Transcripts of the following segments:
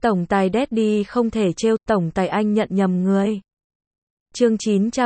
Tổng tài Daddy không thể trêu, tổng tài anh nhận nhầm người. Chương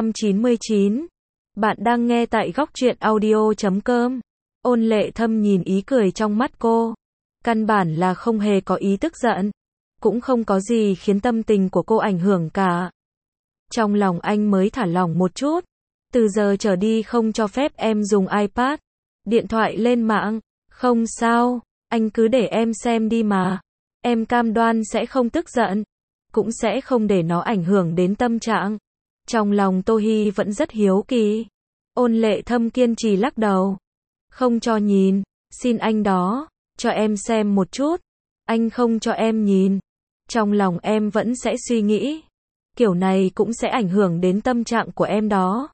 999. Bạn đang nghe tại góc truyện audio.com. Ôn Lệ Thâm nhìn ý cười trong mắt cô. Căn bản là không hề có ý tức giận. Cũng không có gì khiến tâm tình của cô ảnh hưởng cả. Trong lòng anh mới thả lỏng một chút. Từ giờ trở đi không cho phép em dùng iPad, điện thoại lên mạng. Không sao, anh cứ để em xem đi mà. Em cam đoan sẽ không tức giận, cũng sẽ không để nó ảnh hưởng đến tâm trạng. Trong lòng Tô Hi vẫn rất hiếu kỳ. Ôn Lệ Thâm kiên trì lắc đầu. Không cho nhìn, xin anh đó, cho em xem một chút. Anh không cho em nhìn, trong lòng em vẫn sẽ suy nghĩ. Kiểu này cũng sẽ ảnh hưởng đến tâm trạng của em đó.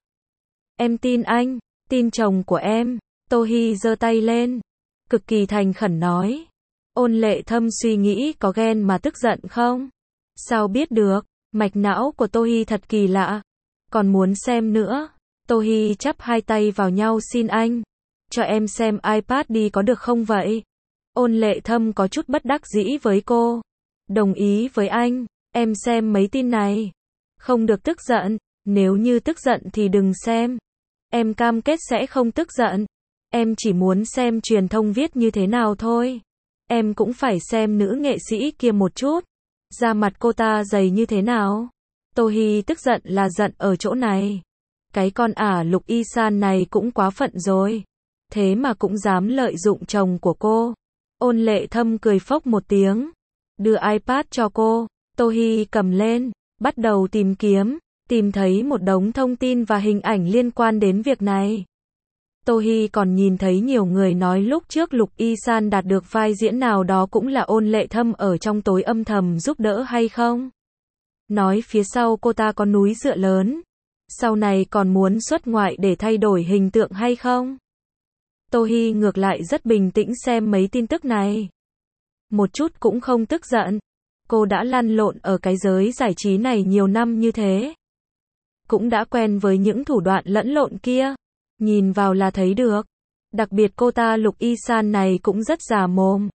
Em tin anh, tin chồng của em. Tô Hi giơ tay lên, cực kỳ thành khẩn nói. Ôn Lệ Thâm suy nghĩ có ghen mà tức giận không? Sao biết được, mạch não của Tô Hi thật kỳ lạ. Còn muốn xem nữa. Tô Hi chắp hai tay vào nhau, xin anh, cho em xem iPad đi có được không vậy? Ôn Lệ Thâm có chút bất đắc dĩ với cô. Đồng ý với anh, em xem mấy tin này. Không được tức giận, nếu như tức giận thì đừng xem. Em cam kết sẽ không tức giận. Em chỉ muốn xem truyền thông viết như thế nào thôi. Em cũng phải xem nữ nghệ sĩ kia một chút. Da mặt cô ta dày như thế nào? Tô Hi tức giận là giận ở chỗ này. Cái con Lục Y San này cũng quá phận rồi. Thế mà cũng dám lợi dụng chồng của cô. Ôn Lệ Thâm cười phốc một tiếng. Đưa iPad cho cô. Tô Hi cầm lên, bắt đầu tìm kiếm. Tìm thấy một đống thông tin và hình ảnh liên quan đến việc này. Tô Hi còn nhìn thấy nhiều người nói lúc trước Lục Y San đạt được vai diễn nào đó cũng là Ôn Lệ Thâm ở trong tối âm thầm giúp đỡ hay không? Nói phía sau cô ta có núi dựa lớn. Sau này còn muốn xuất ngoại để thay đổi hình tượng hay không? Tô Hi ngược lại rất bình tĩnh xem mấy tin tức này. Một chút cũng không tức giận. Cô đã lăn lộn ở cái giới giải trí này nhiều năm như thế. Cũng đã quen với những thủ đoạn lẫn lộn kia. Nhìn vào là thấy được. Đặc biệt cô ta Lục Y San này cũng rất già mồm.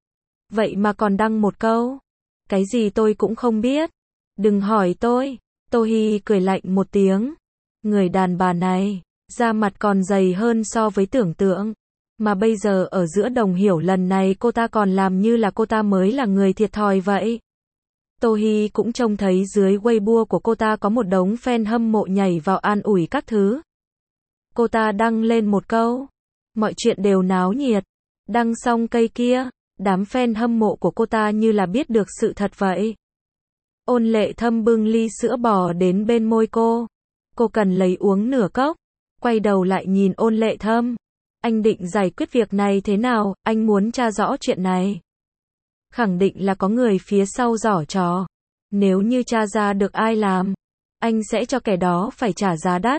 Vậy mà còn đăng một câu. Cái gì tôi cũng không biết. Đừng hỏi tôi. Tô Hi cười lạnh một tiếng. Người đàn bà này, da mặt còn dày hơn so với tưởng tượng. Mà bây giờ ở giữa đồng hiểu lần này cô ta còn làm như là cô ta mới là người thiệt thòi vậy. Tô Hi cũng trông thấy dưới Weibo của cô ta có một đống fan hâm mộ nhảy vào an ủi các thứ. Cô ta đăng lên một câu. Mọi chuyện đều náo nhiệt. Đăng xong cây kia, đám fan hâm mộ của cô ta như là biết được sự thật vậy. Ôn Lệ Thâm bưng ly sữa bò đến bên môi cô. Cô cần lấy uống nửa cốc. Quay đầu lại nhìn Ôn Lệ Thâm. Anh định giải quyết việc này thế nào? Anh muốn tra rõ chuyện này. Khẳng định là có người phía sau giở trò. Nếu như tra ra được ai làm, anh sẽ cho kẻ đó phải trả giá đắt.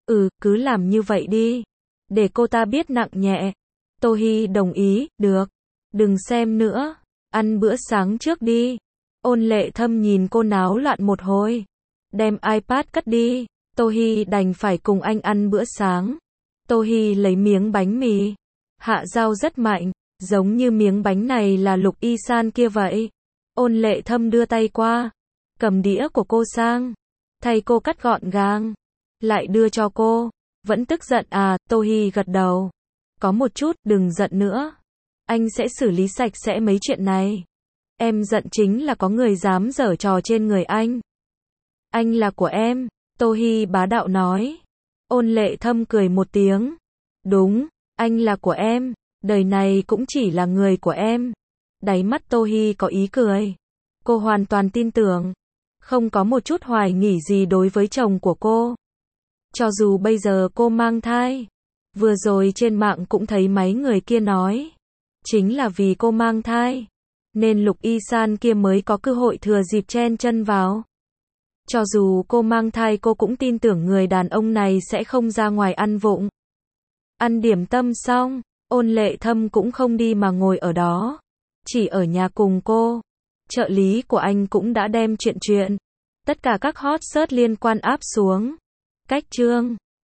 Cứ làm như vậy đi. Để cô ta biết nặng nhẹ. Tô Hi đồng ý, được. Đừng xem nữa. Ăn bữa sáng trước đi. Ôn Lệ Thâm nhìn cô náo loạn một hồi. Đem iPad cất đi. Tô Hi đành phải cùng anh ăn bữa sáng. Tô Hi lấy miếng bánh mì. Hạ dao rất mạnh. Giống như miếng bánh này là Lục Y San kia vậy. Ôn Lệ Thâm đưa tay qua. Cầm đĩa của cô sang. Thay cô cắt gọn gàng. Lại đưa cho cô. Vẫn tức giận à? Tô Hi gật đầu. Có một chút, đừng giận nữa. Anh sẽ xử lý sạch sẽ mấy chuyện này. Em giận chính là có người dám giở trò trên người anh. Anh là của em. Tô Hi bá đạo nói. Ôn Lệ Thâm cười một tiếng. Đúng, anh là của em. Đời này cũng chỉ là người của em. Đáy mắt Tô Hi có ý cười. Cô hoàn toàn tin tưởng. Không có một chút hoài nghi gì đối với chồng của cô. Cho dù bây giờ cô mang thai. Vừa rồi trên mạng cũng thấy mấy người kia nói. Chính là vì cô mang thai. Nên Lục Y San kia mới có cơ hội thừa dịp chen chân vào. Cho dù cô mang thai cô cũng tin tưởng người đàn ông này sẽ không ra ngoài ăn vụng. Ăn điểm tâm xong, Ôn Lệ Thâm cũng không đi mà ngồi ở đó. Chỉ ở nhà cùng cô. Trợ lý của anh cũng đã đem chuyện. Tất cả các hot search liên quan áp xuống. Cách chương